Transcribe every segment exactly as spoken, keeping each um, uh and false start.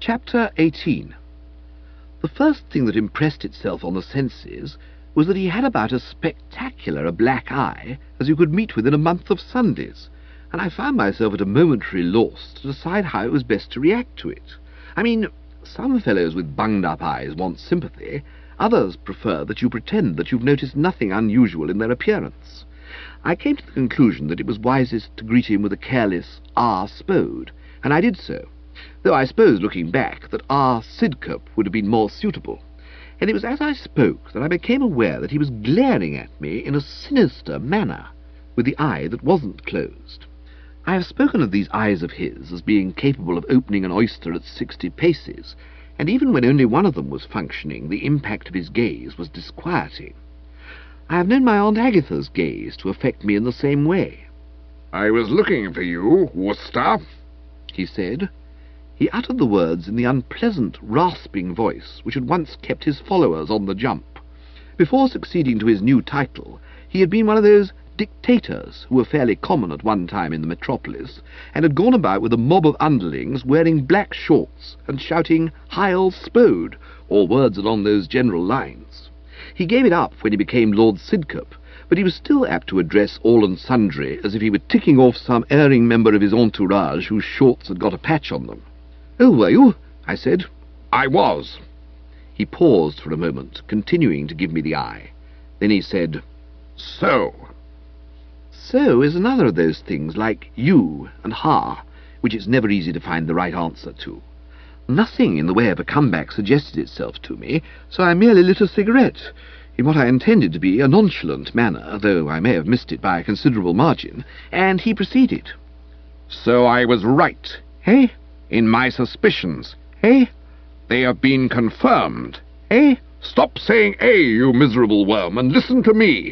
Chapter eighteen. The first thing that impressed itself on the senses was that he had about as spectacular a black eye as you could meet with in a month of Sundays, and I found myself at a momentary loss to decide how it was best to react to it. I mean, some fellows with bunged-up eyes want sympathy, others prefer that you pretend that you've noticed nothing unusual in their appearance. I came to the conclusion that it was wisest to greet him with a careless "Ah, Spode," and I did so, though I suppose, looking back, that "Ah, Sidcup" would have been more suitable. And it was as I spoke that I became aware that he was glaring at me in a sinister manner, with the eye that wasn't closed. I have spoken of these eyes of his as being capable of opening an oyster at sixty paces, and even when only one of them was functioning, the impact of his gaze was disquieting. I have known my Aunt Agatha's gaze to affect me in the same way. "I was looking for you, Worcester," he said. He uttered the words in the unpleasant, rasping voice which had once kept his followers on the jump. Before succeeding to his new title, he had been one of those dictators who were fairly common at one time in the metropolis, and had gone about with a mob of underlings wearing black shorts and shouting "Heil Spode," or words along those general lines. He gave it up when he became Lord Sidcup, but he was still apt to address all and sundry as if he were ticking off some erring member of his entourage whose shorts had got a patch on them. "Oh, were you?" I said. "I was." He paused for a moment, continuing to give me the eye. Then he said, "So." So is another of those things like you and ha, which it's never easy to find the right answer to. Nothing in the way of a comeback suggested itself to me, so I merely lit a cigarette, in what I intended to be a nonchalant manner, though I may have missed it by a considerable margin, and he proceeded. "So I was right, Eh? in my suspicions. Eh? They have been confirmed. Eh? Stop saying eh, you miserable worm, and listen to me."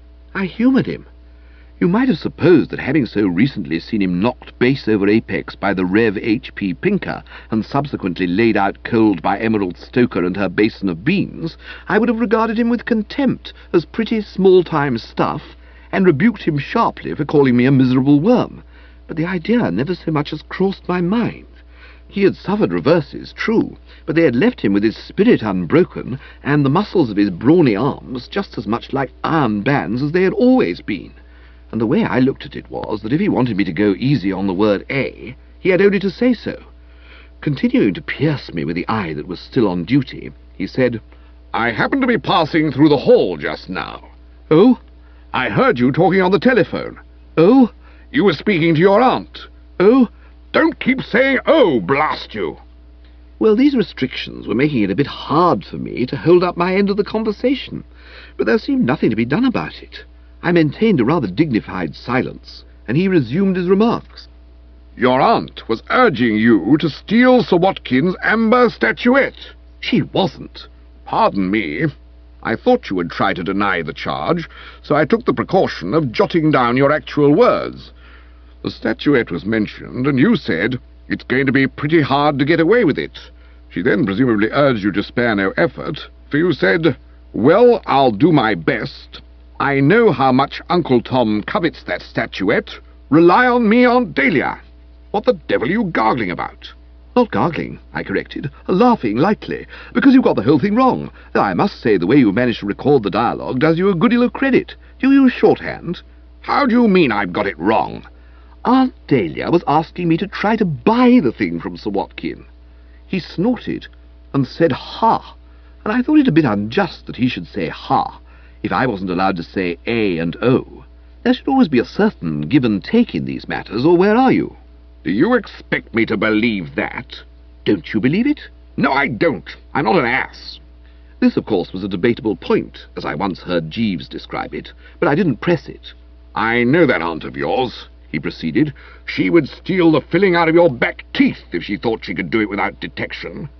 I humoured him. You might have supposed that having so recently seen him knocked base over apex by the Rev H P Pinker, and subsequently laid out cold by Emerald Stoker and her basin of beans, I would have regarded him with contempt as pretty small-time stuff, and rebuked him sharply for calling me a miserable worm. But the idea never so much as crossed my mind. He had suffered reverses, true, but they had left him with his spirit unbroken, and the muscles of his brawny arms just as much like iron bands as they had always been. And the way I looked at it was that if he wanted me to go easy on the word "a," he had only to say so. Continuing to pierce me with the eye that was still on duty, he said, "I happened to be passing through the hall just now. "Oh? I heard you talking on the telephone. Oh? You were speaking to your aunt. Oh? Don't keep saying oh, blast you." Well, these restrictions were making it a bit hard for me to hold up my end of the conversation, but there seemed nothing to be done about it. I maintained a rather dignified silence, and he resumed his remarks. "Your aunt was urging you to steal Sir Watkin's amber statuette." "She wasn't." "Pardon me. I thought you would try to deny the charge, so I took the precaution of jotting down your actual words. The statuette was mentioned, and you said, 'It's going to be pretty hard to get away with it.' She then presumably urged you to spare no effort, for you said, 'Well, I'll do my best. I know how much Uncle Tom covets that statuette. Rely on me, Aunt Dahlia.' What the devil are you gargling about?" "Not gargling," I corrected, "laughing lightly, because you've got the whole thing wrong. Though I must say the way you managed to record the dialogue does you a good deal of credit. Do you use shorthand?" "How do you mean I've got it wrong?" "Aunt Dahlia was asking me to try to buy the thing from Sir Watkin." He snorted and said ha, and I thought it a bit unjust that he should say ha, if I wasn't allowed to say A and O. There should always be a certain give and take in these matters, or where are you? "Do you expect me to believe that?" "Don't you believe it?" "No, I don't. I'm not an ass." This, of course, was a debatable point, as I once heard Jeeves describe it, but I didn't press it. "I know that aunt of yours," he proceeded. "She would steal the filling out of your back teeth if she thought she could do it without detection."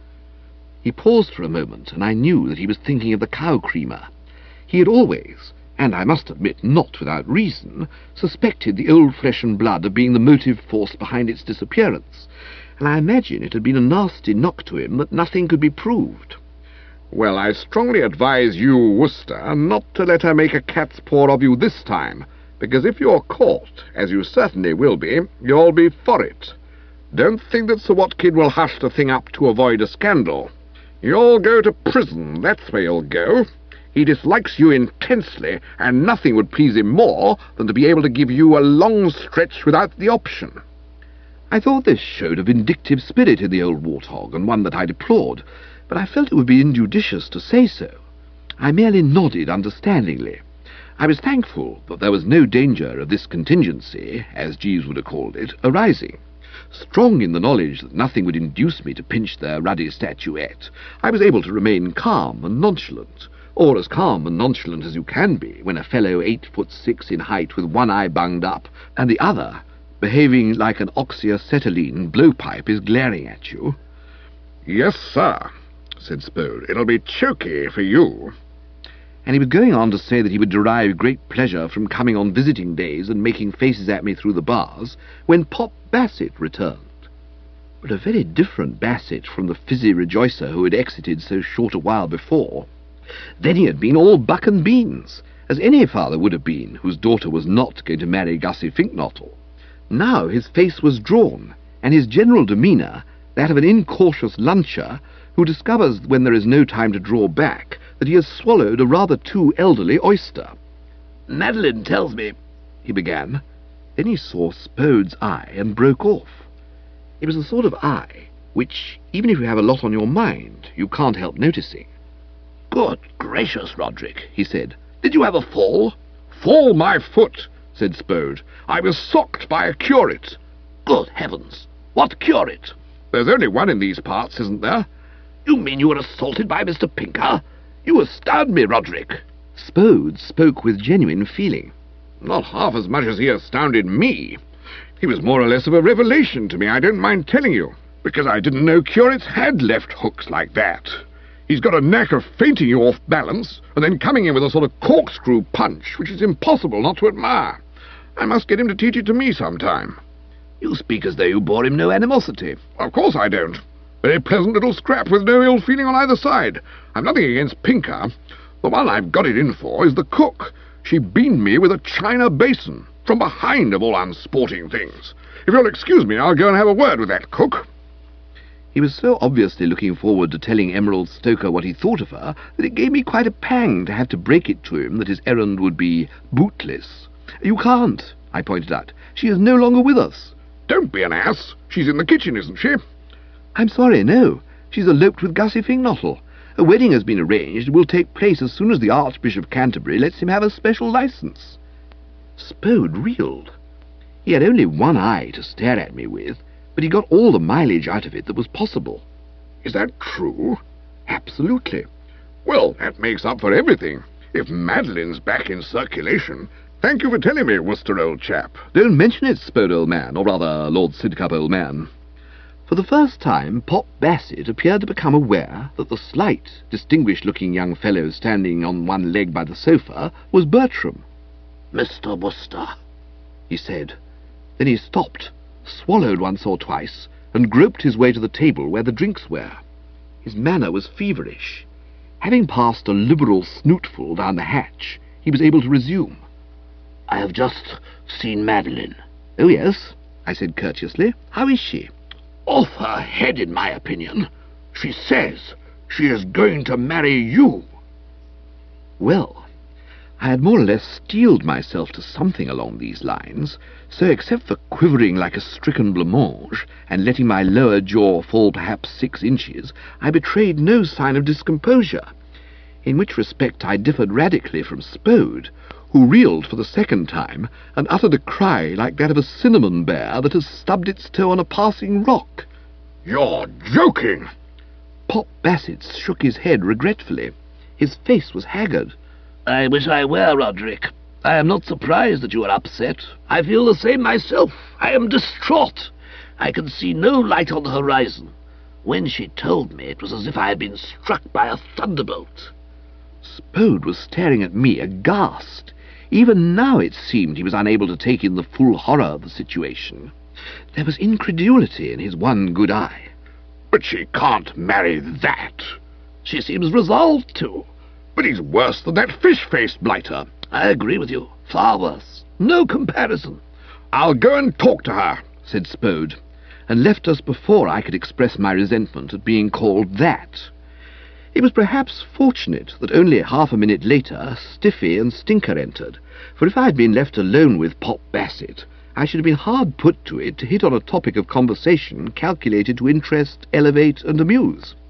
He paused for a moment, and I knew that he was thinking of the cow creamer. He had always, and I must admit not without reason, suspected the old flesh and blood of being the motive force behind its disappearance, and I imagine it had been a nasty knock to him that nothing could be proved. "Well, I strongly advise you, Worcester, not to let her make a cat's paw of you this time, because if you're caught, as you certainly will be, you'll be for it. Don't think that Sir Watkin will hush the thing up to avoid a scandal. You'll go to prison, that's where you'll go. He dislikes you intensely, and nothing would please him more than to be able to give you a long stretch without the option. I thought this showed a vindictive spirit in the old warthog, and one that I deplored, but I felt it would be injudicious to say so. I merely nodded understandingly. I was thankful that there was no danger of this contingency, as Jeeves would have called it, arising. Strong in the knowledge that nothing would induce me to pinch their ruddy statuette, I was able to remain calm and nonchalant, or as calm and nonchalant as you can be when a fellow eight foot six in height with one eye bunged up, and the other behaving like an oxyacetylene blowpipe is glaring at you. Yes, sir, said Spode. It'll be choky for you. And he was going on to say that he would derive great pleasure from coming on visiting days and making faces at me through the bars, when Pop Bassett returned. But a very different Bassett from the fizzy rejoicer who had exited so short a while before. Then he had been all buck and beans, as any father would have been whose daughter was not going to marry Gussie Finknottle. Now his face was drawn, and his general demeanour that of an incautious luncher who discovers when there is no time to draw back that he has swallowed a rather too elderly oyster. "Madeline tells me," he began. Then he saw Spode's eye and broke off. It was the sort of eye which, even if you have a lot on your mind, you can't help noticing. "Good gracious, Roderick," he said. "Did you have a fall?" "Fall my foot," said Spode. "I was socked by a curate." "Good heavens! What curate?" "There's only one in these parts, isn't there?" "You mean you were assaulted by Mister Pinker? You astound me, Roderick." Spode spoke with genuine feeling. "Not half as much as he astounded me. He was more or less of a revelation to me, I don't mind telling you, because I didn't know curates had left hooks like that. He's got a knack of feinting you off balance, and then coming in with a sort of corkscrew punch, which is impossible not to admire. I must get him to teach it to me sometime." "You speak as though you bore him no animosity." "Of course I don't. Very pleasant little scrap with no ill feeling on either side. I've nothing against Pinker. The one I've got it in for is the cook. She beamed me with a china basin, from behind of all unsporting things. If you'll excuse me, I'll go and have a word with that cook." He was so obviously looking forward to telling Emerald Stoker what he thought of her that it gave me quite a pang to have to break it to him that his errand would be bootless. "You can't," I pointed out. "She is no longer with us." "Don't be an ass. She's in the kitchen, isn't she?" "I'm sorry, no. She's eloped with Gussie Finknottle. A wedding has been arranged and will take place as soon as the Archbishop of Canterbury lets him have a special licence." Spode reeled. He had only one eye to stare at me with, but he got all the mileage out of it that was possible. "Is that true?" "Absolutely." "Well, that makes up for everything. If Madeline's back in circulation... Thank you for telling me, Worcester, old chap." "Don't mention it, Spode, old man, or rather, Lord Sidcup, old man." For the first time, Pop Bassett appeared to become aware that the slight, distinguished-looking young fellow standing on one leg by the sofa was Bertram. "Mister Worcester," he said. Then he stopped, swallowed once or twice, and groped his way to the table where the drinks were. His manner was feverish. Having passed a liberal snootful down the hatch, he was able to resume. "I have just seen Madeline." "Oh, yes," I said courteously. "How is she?" "Off her head, in my opinion. She says she is going to marry you." Well, I had more or less steeled myself to something along these lines, so except for quivering like a stricken blancmange and letting my lower jaw fall perhaps six inches, I betrayed no sign of discomposure, in which respect I differed radically from Spode, who reeled for the second time and uttered a cry like that of a cinnamon bear that has stubbed its toe on a passing rock. "You're joking!" Pop Bassett shook his head regretfully. His face was haggard. "I wish I were, Roderick. I am not surprised that you are upset. I feel the same myself. I am distraught. I can see no light on the horizon. When she told me, it was as if I had been struck by a thunderbolt." Spode was staring at me aghast. Even now it seemed he was unable to take in the full horror of the situation. There was incredulity in his one good eye. "But she can't marry that." "She seems resolved to." "But he's worse than that fish-faced blighter." "I agree with you. Far worse. No comparison." "I'll go and talk to her," said Spode, and left us before I could express my resentment at being called that. It was perhaps fortunate that only half a minute later Stiffy and Stinker entered, for if I had been left alone with Pop Bassett, I should have been hard put to it to hit on a topic of conversation calculated to interest, elevate, and amuse.